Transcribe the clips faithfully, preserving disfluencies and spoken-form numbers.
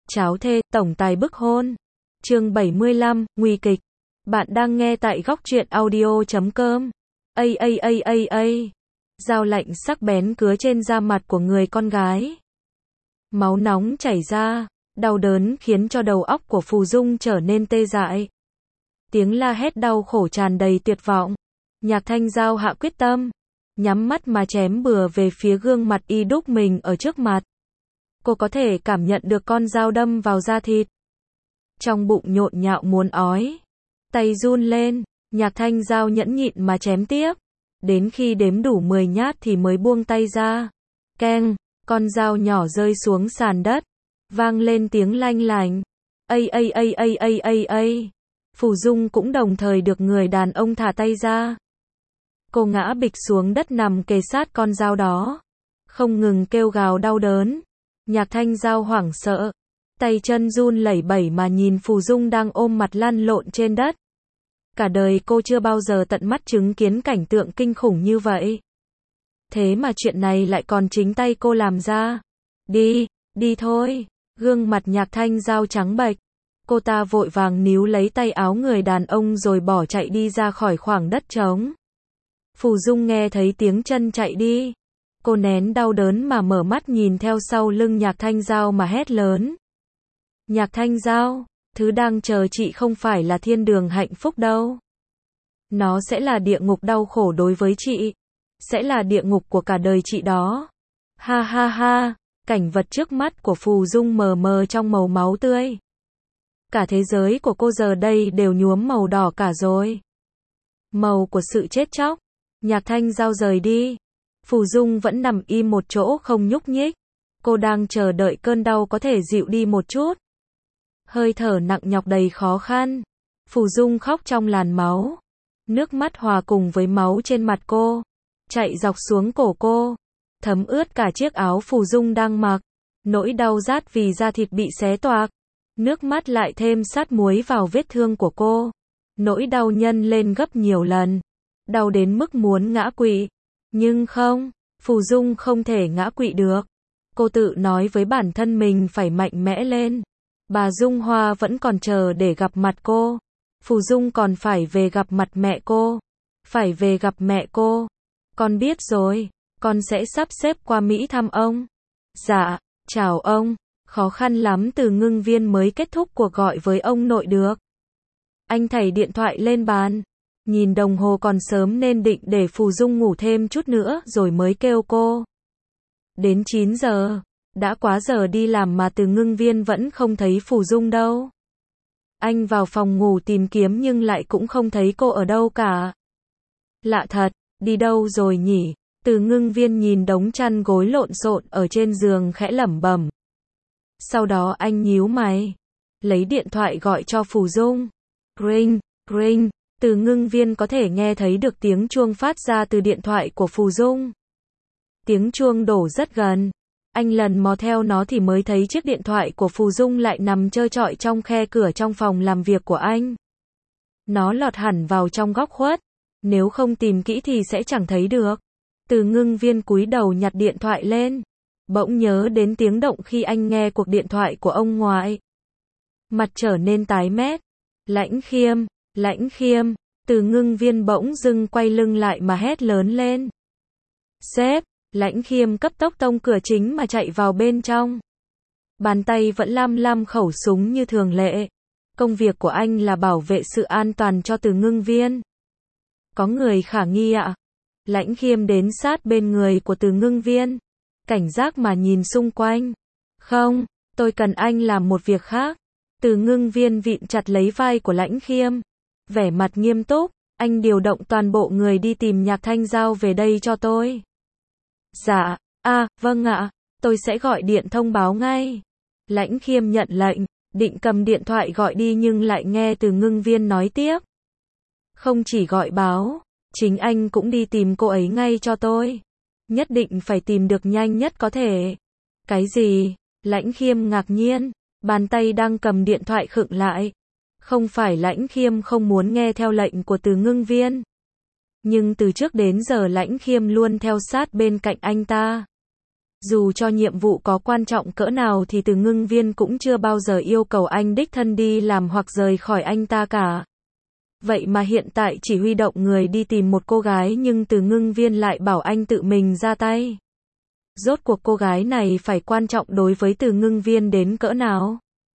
Cháo thê, tổng tài bức hôn. Chương bảy mươi lăm, nguy kịch. Bạn đang nghe tại góc truyện audio chấm com. A a a a a. Dao lạnh sắc bén cứa trên da mặt của người con gái. Máu nóng chảy ra, đau đớn khiến cho đầu óc của Phù Dung trở nên tê dại. Tiếng la hét đau khổ tràn đầy tuyệt vọng. Nhạc Thanh Giao hạ quyết tâm, nhắm mắt mà chém bừa về phía gương mặt y đúc mình ở trước mặt. Cô có thể cảm nhận được con dao đâm vào da thịt. Trong bụng nhộn nhạo muốn ói. Tay run lên, Nhạc Thanh Giao nhẫn nhịn mà chém tiếp. Đến khi đếm đủ mười nhát thì mới buông tay ra. Keng, con dao nhỏ rơi xuống sàn đất. Vang lên tiếng lanh lành. A a a a a a a. Phù Dung cũng đồng thời được người đàn ông thả tay ra. Cô ngã bịch xuống đất nằm kề sát con dao đó. Không ngừng kêu gào đau đớn. Nhạc Thanh Giao hoảng sợ. Tay chân run lẩy bẩy mà nhìn Phù Dung đang ôm mặt lăn lộn trên đất. Cả đời cô chưa bao giờ tận mắt chứng kiến cảnh tượng kinh khủng như vậy. Thế mà chuyện này lại còn chính tay cô làm ra. Đi, đi thôi. Gương mặt Nhạc Thanh Giao trắng bệch. Cô ta vội vàng níu lấy tay áo người đàn ông rồi bỏ chạy đi ra khỏi khoảng đất trống. Phù Dung nghe thấy tiếng chân chạy đi. Cô nén đau đớn mà mở mắt nhìn theo sau lưng Nhạc Thanh Giao mà hét lớn. Nhạc Thanh Giao, thứ đang chờ chị không phải là thiên đường hạnh phúc đâu. Nó sẽ là địa ngục đau khổ đối với chị. Sẽ là địa ngục của cả đời chị đó. Ha ha ha, cảnh vật trước mắt của Phù Dung mờ mờ trong màu máu tươi. Cả thế giới của cô giờ đây đều nhuốm màu đỏ cả rồi. Màu của sự chết chóc. Nhạc Thanh Giao rời đi. Phù Dung vẫn nằm im một chỗ không nhúc nhích. Cô đang chờ đợi cơn đau có thể dịu đi một chút. Hơi thở nặng nhọc đầy khó khăn. Phù Dung khóc trong làn máu. Nước mắt hòa cùng với máu trên mặt cô. Chạy dọc xuống cổ cô. Thấm ướt cả chiếc áo Phù Dung đang mặc. Nỗi đau rát vì da thịt bị xé toạc. Nước mắt lại thêm sát muối vào vết thương của cô. Nỗi đau nhân lên gấp nhiều lần. Đau đến mức muốn ngã quỵ. Nhưng không, Phù Dung không thể ngã quỵ được. Cô tự nói với bản thân mình phải mạnh mẽ lên. Bà Dung Hoa vẫn còn chờ để gặp mặt cô. Phù Dung còn phải về gặp mặt mẹ cô. Phải về gặp mẹ cô. Con biết rồi, con sẽ sắp xếp qua Mỹ thăm ông. Dạ, chào ông. Khó khăn lắm Từ Ngưng Viên mới kết thúc cuộc gọi với ông nội được. Anh thảy điện thoại lên bàn. Nhìn đồng hồ còn sớm nên định để Phù Dung ngủ thêm chút nữa rồi mới kêu cô. Đến chín giờ. Đã quá giờ đi làm mà Từ Ngưng Viên vẫn không thấy Phù Dung đâu. Anh vào phòng ngủ tìm kiếm nhưng lại cũng không thấy cô ở đâu cả. Lạ thật, đi đâu rồi nhỉ? Từ Ngưng Viên nhìn đống chăn gối lộn xộn ở trên giường khẽ lẩm bẩm. Sau đó anh nhíu mày. Lấy điện thoại gọi cho Phù Dung. Ring, ring. Từ Ngưng Viên có thể nghe thấy được tiếng chuông phát ra từ điện thoại của Phù Dung. Tiếng chuông đổ rất gần. Anh lần mò theo nó thì mới thấy chiếc điện thoại của Phù Dung lại nằm trơ trọi trong khe cửa trong phòng làm việc của anh. Nó lọt hẳn vào trong góc khuất. Nếu không tìm kỹ thì sẽ chẳng thấy được. Từ Ngưng Viên cúi đầu nhặt điện thoại lên. Bỗng nhớ đến tiếng động khi anh nghe cuộc điện thoại của ông ngoại. Mặt trở nên tái mét. Lãnh Khiêm, Lãnh Khiêm. Từ Ngưng Viên bỗng dưng quay lưng lại mà hét lớn lên. Sếp. Lãnh Khiêm cấp tốc tông cửa chính mà chạy vào bên trong. Bàn tay vẫn lam lam khẩu súng như thường lệ. Công việc của anh là bảo vệ sự an toàn cho Từ Ngưng Viên. Có người khả nghi ạ? Lãnh Khiêm đến sát bên người của Từ Ngưng Viên. Cảnh giác mà nhìn xung quanh. Không, tôi cần anh làm một việc khác. Từ Ngưng Viên vịn chặt lấy vai của Lãnh Khiêm. Vẻ mặt nghiêm túc, anh điều động toàn bộ người đi tìm Nhạc Thanh Giao về đây cho tôi. Dạ, à, vâng ạ, tôi sẽ gọi điện thông báo ngay. Lãnh Khiêm nhận lệnh, định cầm điện thoại gọi đi nhưng lại nghe Từ Ngưng Viên nói tiếp. Không chỉ gọi báo, chính anh cũng đi tìm cô ấy ngay cho tôi. Nhất định phải tìm được nhanh nhất có thể. Cái gì? Lãnh Khiêm ngạc nhiên, bàn tay đang cầm điện thoại khựng lại. Không phải Lãnh Khiêm không muốn nghe theo lệnh của Từ Ngưng Viên. Nhưng từ trước đến giờ Lãnh Khiêm luôn theo sát bên cạnh anh ta. Dù cho nhiệm vụ có quan trọng cỡ nào thì Từ Ngưng Viên cũng chưa bao giờ yêu cầu anh đích thân đi làm hoặc rời khỏi anh ta cả. Vậy mà hiện tại chỉ huy động người đi tìm một cô gái nhưng Từ Ngưng Viên lại bảo anh tự mình ra tay. Rốt cuộc cô gái này phải quan trọng đối với Từ Ngưng Viên đến cỡ nào?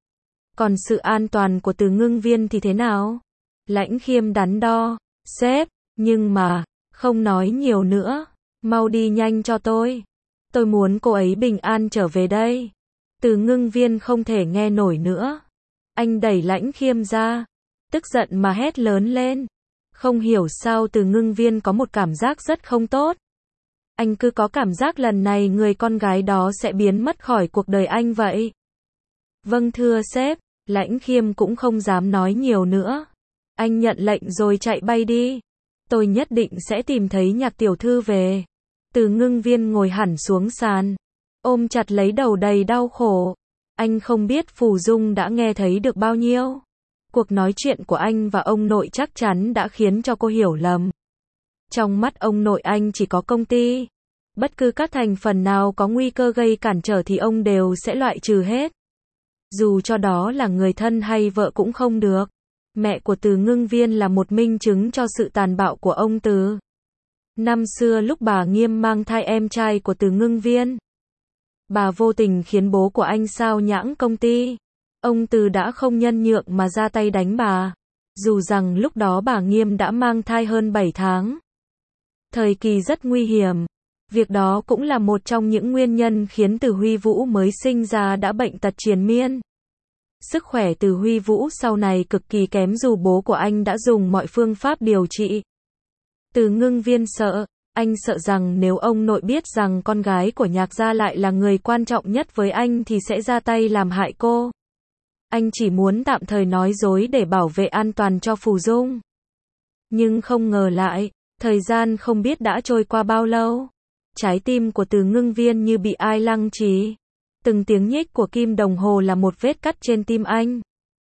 Còn sự an toàn của Từ Ngưng Viên thì thế nào? Lãnh Khiêm đắn đo, sếp, nhưng mà, không nói nhiều nữa, mau đi nhanh cho tôi. Tôi muốn cô ấy bình an trở về đây. Từ Ngưng Viên không thể nghe nổi nữa. Anh đẩy Lãnh Khiêm ra, tức giận mà hét lớn lên. Không hiểu sao Từ Ngưng Viên có một cảm giác rất không tốt. Anh cứ có cảm giác lần này người con gái đó sẽ biến mất khỏi cuộc đời anh vậy. Vâng thưa sếp, Lãnh Khiêm cũng không dám nói nhiều nữa. Anh nhận lệnh rồi chạy bay đi. Tôi nhất định sẽ tìm thấy Nhạc tiểu thư về. Từ Ngưng Viên ngồi hẳn xuống sàn, ôm chặt lấy đầu đầy đau khổ. Anh không biết Phù Dung đã nghe thấy được bao nhiêu. Cuộc nói chuyện của anh và ông nội chắc chắn đã khiến cho cô hiểu lầm. Trong mắt ông nội anh chỉ có công ty. Bất cứ các thành phần nào có nguy cơ gây cản trở thì ông đều sẽ loại trừ hết. Dù cho đó là người thân hay vợ cũng không được. Mẹ của Từ Ngưng Viên là một minh chứng cho sự tàn bạo của ông Từ. Năm xưa lúc bà Nghiêm mang thai em trai của Từ Ngưng Viên, bà vô tình khiến bố của anh sao nhãng công ty. Ông Từ đã không nhân nhượng mà ra tay đánh bà. Dù rằng lúc đó bà Nghiêm đã mang thai hơn bảy tháng. Thời kỳ rất nguy hiểm. Việc đó cũng là một trong những nguyên nhân khiến Từ Huy Vũ mới sinh ra đã bệnh tật triền miên. Sức khỏe Từ Huy Vũ sau này cực kỳ kém dù bố của anh đã dùng mọi phương pháp điều trị. Từ Ngưng Viên sợ, anh sợ rằng nếu ông nội biết rằng con gái của Nhạc gia lại là người quan trọng nhất với anh thì sẽ ra tay làm hại cô. Anh chỉ muốn tạm thời nói dối để bảo vệ an toàn cho Phù Dung. Nhưng không ngờ lại, thời gian không biết đã trôi qua bao lâu. Trái tim của Từ Ngưng Viên như bị ai lăng trì. Từng tiếng nhích của kim đồng hồ là một vết cắt trên tim anh.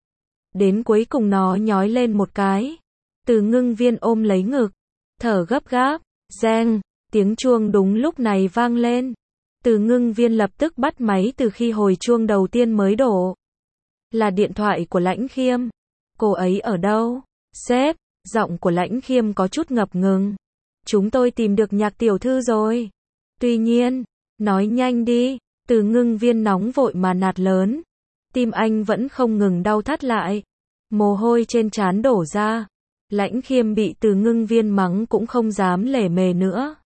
Đến cuối cùng nó nhói lên một cái. Từ Ngưng Viên ôm lấy ngực, thở gấp gáp. Reng, tiếng chuông đúng lúc này vang lên. Từ Ngưng Viên lập tức bắt máy từ khi hồi chuông đầu tiên mới đổ. Là điện thoại của Lãnh Khiêm. Cô ấy ở đâu? Sếp, giọng của Lãnh Khiêm có chút ngập ngừng. Chúng tôi tìm được Nhạc tiểu thư rồi. Tuy nhiên, nói nhanh đi. Từ Ngưng Viên nóng vội mà nạt lớn. Tim anh vẫn không ngừng đau thắt lại. Mồ hôi trên trán đổ ra. Lãnh Khiêm bị Từ Ngưng Viên mắng cũng không dám lề mề nữa.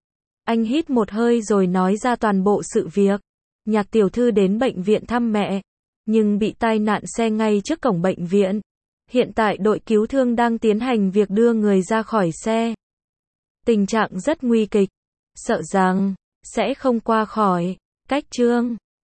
Anh hít một hơi rồi nói ra toàn bộ sự việc. Nhạc tiểu thư đến bệnh viện thăm mẹ, nhưng bị tai nạn xe ngay trước cổng bệnh viện. Hiện tại đội cứu thương đang tiến hành việc đưa người ra khỏi xe. Tình trạng rất nguy kịch, sợ rằng sẽ không qua khỏi. Cách chương